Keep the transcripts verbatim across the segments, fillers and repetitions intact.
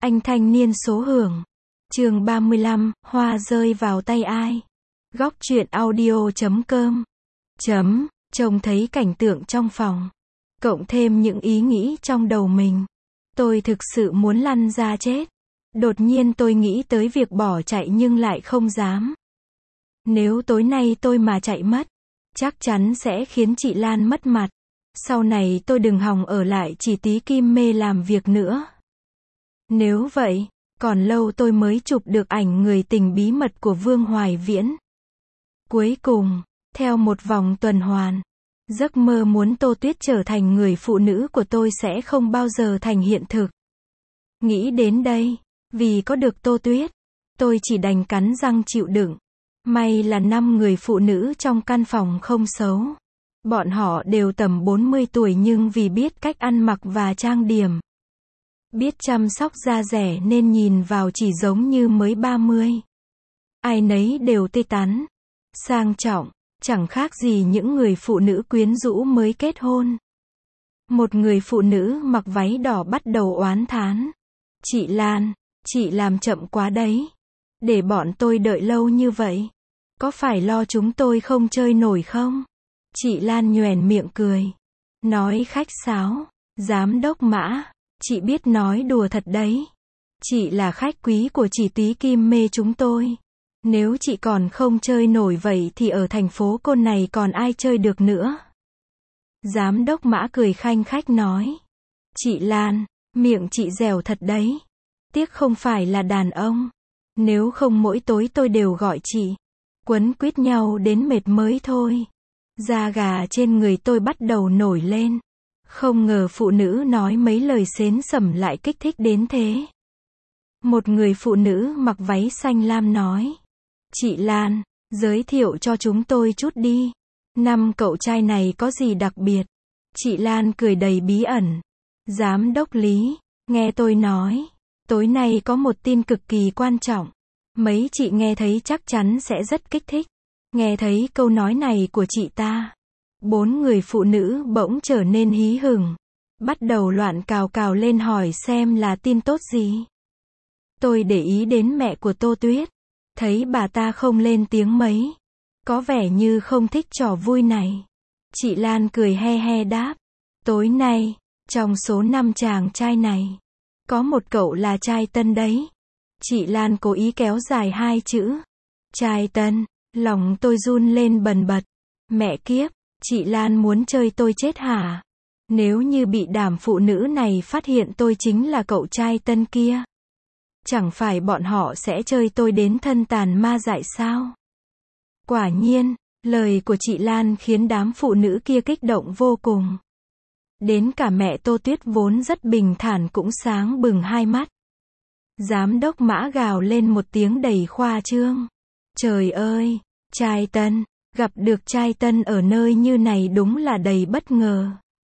Anh thanh niên số hưởng. Chương ba mươi lăm, hoa rơi vào tay ai? Góc truyện audio chấm com. Chấm, trông thấy cảnh tượng trong phòng. Cộng thêm những ý nghĩ trong đầu mình. Tôi thực sự muốn lăn ra chết. Đột nhiên tôi nghĩ tới việc bỏ chạy nhưng lại không dám. Nếu tối nay tôi mà chạy mất, chắc chắn sẽ khiến chị Lan mất mặt. Sau này tôi đừng hòng ở lại chỉ tí Kim Mê làm việc nữa. Nếu vậy, còn lâu tôi mới chụp được ảnh người tình bí mật của Vương Hoài Viễn. Cuối cùng, theo một vòng tuần hoàn, giấc mơ muốn Tô Tuyết trở thành người phụ nữ của tôi sẽ không bao giờ thành hiện thực. Nghĩ đến đây, vì có được Tô Tuyết, tôi chỉ đành cắn răng chịu đựng. May là năm người phụ nữ trong căn phòng không xấu. Bọn họ đều tầm bốn mươi tuổi nhưng vì biết cách ăn mặc và trang điểm, biết chăm sóc da dẻ nên nhìn vào chỉ giống như mới ba mươi. Ai nấy đều tươi tắn, sang trọng, chẳng khác gì những người phụ nữ quyến rũ mới kết hôn. Một người phụ nữ mặc váy đỏ bắt đầu oán thán. Chị Lan, chị làm chậm quá đấy. Để bọn tôi đợi lâu như vậy. Có phải lo chúng tôi không chơi nổi không? Chị Lan nhoẻn miệng cười. Nói khách sáo. Giám đốc Mã, chị biết nói đùa thật đấy. Chị là khách quý của chị Tí Kim Mê chúng tôi. Nếu chị còn không chơi nổi vậy thì ở thành phố Côn này còn ai chơi được nữa? Giám đốc Mã cười khanh khách nói. Chị Lan, miệng chị dẻo thật đấy. Tiếc không phải là đàn ông. Nếu không mỗi tối tôi đều gọi chị. Quấn quýt nhau đến mệt mới thôi. Da gà trên người tôi bắt đầu nổi lên. Không ngờ phụ nữ nói mấy lời xến xẩm lại kích thích đến thế. Một người phụ nữ mặc váy xanh lam nói. Chị Lan, giới thiệu cho chúng tôi chút đi. Năm cậu trai này có gì đặc biệt? Chị Lan cười đầy bí ẩn. Giám đốc Lý, nghe tôi nói. Tối nay có một tin cực kỳ quan trọng. Mấy chị nghe thấy chắc chắn sẽ rất kích thích. Nghe thấy câu nói này của chị ta. Bốn người phụ nữ bỗng trở nên hí hửng. Bắt đầu loạn cào cào lên hỏi xem là tin tốt gì. Tôi để ý đến mẹ của Tô Tuyết. Thấy bà ta không lên tiếng mấy. Có vẻ như không thích trò vui này. Chị Lan cười he he đáp. Tối nay, trong số năm chàng trai này, có một cậu là trai tân đấy. Chị Lan cố ý kéo dài hai chữ. Trai tân, lòng tôi run lên bần bật. Mẹ kiếp, chị Lan muốn chơi tôi chết hả? Nếu như bị đám phụ nữ này phát hiện tôi chính là cậu trai tân kia. Chẳng phải bọn họ sẽ chơi tôi đến thân tàn ma dại sao? Quả nhiên, lời của chị Lan khiến đám phụ nữ kia kích động vô cùng. Đến cả mẹ Tô Tuyết vốn rất bình thản cũng sáng bừng hai mắt. Giám đốc Mã gào lên một tiếng đầy khoa trương. Trời ơi, trai tân, gặp được trai tân ở nơi như này đúng là đầy bất ngờ.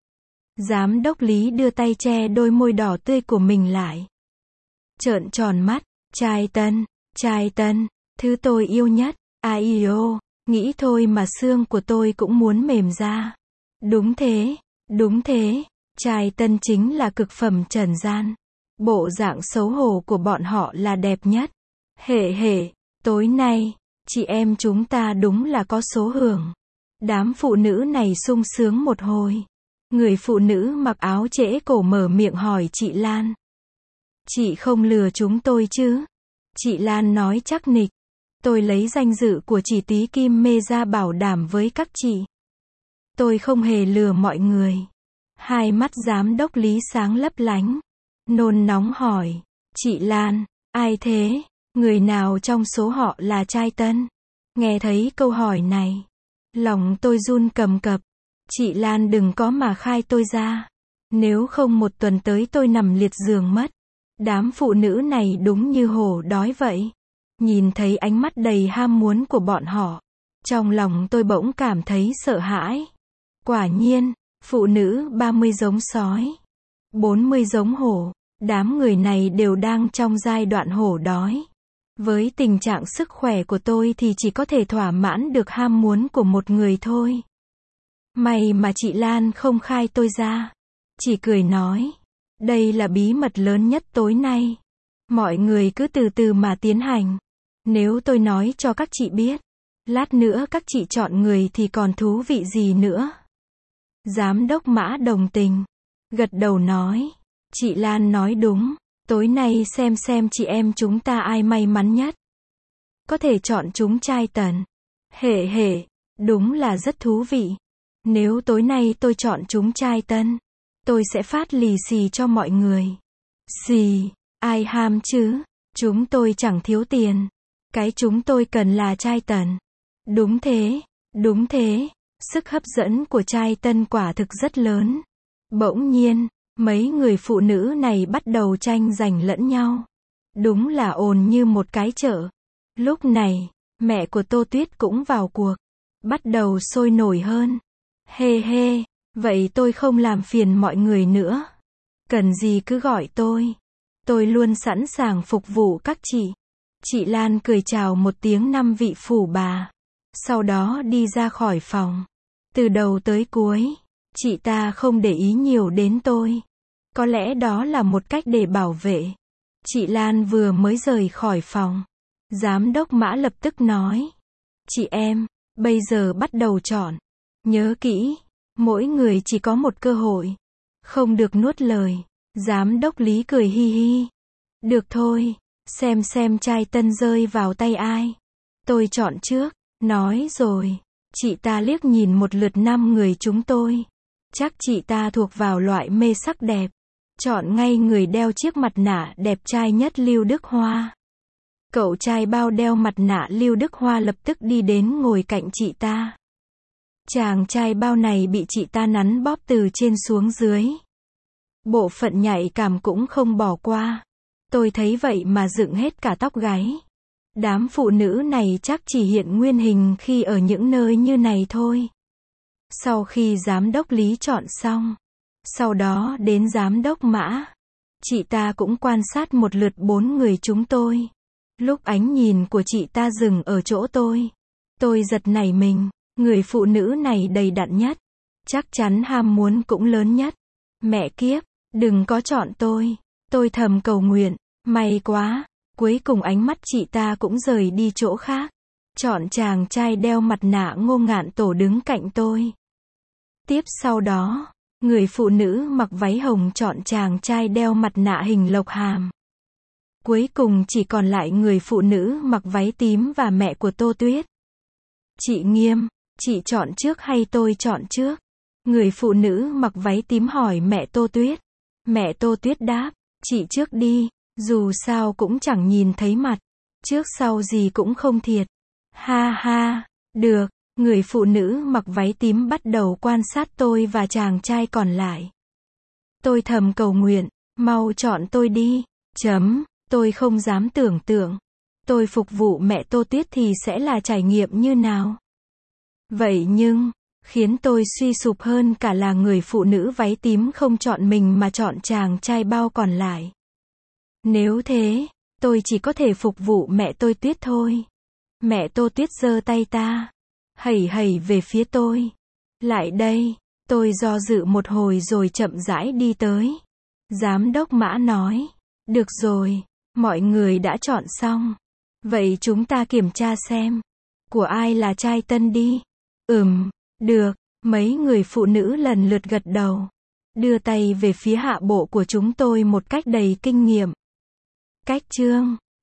Giám đốc Lý đưa tay che đôi môi đỏ tươi của mình lại. Trợn tròn mắt, trai tân, trai tân, thứ tôi yêu nhất, ai ô, nghĩ thôi mà xương của tôi cũng muốn mềm ra. Đúng thế, đúng thế, trai tân chính là cực phẩm trần gian. Bộ dạng xấu hổ của bọn họ là đẹp nhất. Hề hề, tối nay, chị em chúng ta đúng là có số hưởng. Đám phụ nữ này sung sướng một hồi. Người phụ nữ mặc áo trễ cổ mở miệng hỏi chị Lan. Chị không lừa chúng tôi chứ? Chị Lan nói chắc nịch. Tôi lấy danh dự của chị Tí Kim Mê ra bảo đảm với các chị. Tôi không hề lừa mọi người. Hai mắt giám đốc Lý sáng lấp lánh. Nôn nóng hỏi. Chị Lan, ai thế? Người nào trong số họ là trai tân? Nghe thấy câu hỏi này, lòng tôi run cầm cập. Chị Lan đừng có mà khai tôi ra. Nếu không một tuần tới tôi nằm liệt giường mất. Đám phụ nữ này đúng như hổ đói vậy. Nhìn thấy ánh mắt đầy ham muốn của bọn họ, trong lòng tôi bỗng cảm thấy sợ hãi. Quả nhiên, phụ nữ ba mươi giống sói, bốn mươi giống hổ. Đám người này đều đang trong giai đoạn hổ đói. Với tình trạng sức khỏe của tôi thì chỉ có thể thỏa mãn được ham muốn của một người thôi. May mà chị Lan không khai tôi ra. Chỉ cười nói. Đây là bí mật lớn nhất tối nay. Mọi người cứ từ từ mà tiến hành. Nếu tôi nói cho các chị biết, lát nữa các chị chọn người thì còn thú vị gì nữa. Giám đốc Mã đồng tình, gật đầu nói, chị Lan nói đúng, tối nay xem xem chị em chúng ta ai may mắn nhất. Có thể chọn chúng trai Tần. Hề hề, đúng là rất thú vị. Nếu tối nay tôi chọn chúng trai Tân, tôi sẽ phát lì xì cho mọi người. Xì, ai ham chứ, chúng tôi chẳng thiếu tiền. Cái chúng tôi cần là trai Tần. Đúng thế, đúng thế, sức hấp dẫn của trai Tân quả thực rất lớn. Bỗng nhiên, mấy người phụ nữ này bắt đầu tranh giành lẫn nhau. Đúng là ồn như một cái chợ. Lúc này, mẹ của Tô Tuyết cũng vào cuộc. Bắt đầu sôi nổi hơn. Hê hê, vậy tôi không làm phiền mọi người nữa. Cần gì cứ gọi tôi. Tôi luôn sẵn sàng phục vụ các chị. Chị Lan cười chào một tiếng năm vị phủ bà. Sau đó đi ra khỏi phòng. Từ đầu tới cuối, chị ta không để ý nhiều đến tôi. Có lẽ đó là một cách để bảo vệ. Chị Lan vừa mới rời khỏi phòng. Giám đốc Mã lập tức nói. Chị em, bây giờ bắt đầu chọn. Nhớ kỹ, mỗi người chỉ có một cơ hội. Không được nuốt lời. Giám đốc Lý cười hi hi. Được thôi, xem xem trai Tân rơi vào tay ai. Tôi chọn trước. Nói rồi, chị ta liếc nhìn một lượt năm người chúng tôi. Chắc chị ta thuộc vào loại mê sắc đẹp. Chọn ngay người đeo chiếc mặt nạ đẹp trai nhất Lưu Đức Hoa. Cậu trai bao đeo mặt nạ Lưu Đức Hoa lập tức đi đến ngồi cạnh chị ta. Chàng trai bao này bị chị ta nắn bóp từ trên xuống dưới. Bộ phận nhạy cảm cũng không bỏ qua. Tôi thấy vậy mà dựng hết cả tóc gáy. Đám phụ nữ này chắc chỉ hiện nguyên hình khi ở những nơi như này thôi. Sau khi giám đốc Lý chọn xong, sau đó đến giám đốc Mã, chị ta cũng quan sát một lượt bốn người chúng tôi. Lúc ánh nhìn của chị ta dừng ở chỗ tôi, tôi giật nảy mình, người phụ nữ này đầy đặn nhất, chắc chắn ham muốn cũng lớn nhất. Mẹ kiếp, đừng có chọn tôi. Tôi thầm cầu nguyện, may quá. Cuối cùng ánh mắt chị ta cũng rời đi chỗ khác. Chọn chàng trai đeo mặt nạ Ngô Ngạn Tổ đứng cạnh tôi. Tiếp sau đó, người phụ nữ mặc váy hồng chọn chàng trai đeo mặt nạ hình lộc hàm. Cuối cùng chỉ còn lại người phụ nữ mặc váy tím và mẹ của Tô Tuyết. Chị Nghiêm, chị chọn trước hay tôi chọn trước? Người phụ nữ mặc váy tím hỏi mẹ Tô Tuyết. Mẹ Tô Tuyết đáp, chị trước đi. Dù sao cũng chẳng nhìn thấy mặt. Trước sau gì cũng không thiệt. Ha ha, được. Người phụ nữ mặc váy tím bắt đầu quan sát tôi và chàng trai còn lại. Tôi thầm cầu nguyện, mau chọn tôi đi. Chấm, tôi không dám tưởng tượng. Tôi phục vụ mẹ Tô Tuyết thì sẽ là trải nghiệm như nào? Vậy nhưng, khiến tôi suy sụp hơn cả là người phụ nữ váy tím không chọn mình mà chọn chàng trai bao còn lại. Nếu thế, tôi chỉ có thể phục vụ mẹ tôi Tuyết thôi. Mẹ Tô Tuyết giơ tay ta, hẩy hẩy về phía tôi. Lại đây, tôi do dự một hồi rồi chậm rãi đi tới. Giám đốc Mã nói, được rồi, mọi người đã chọn xong. Vậy chúng ta kiểm tra xem, của ai là trai Tân đi. Ừm, được, mấy người phụ nữ lần lượt gật đầu. Đưa tay về phía hạ bộ của chúng tôi một cách đầy kinh nghiệm. Cách chương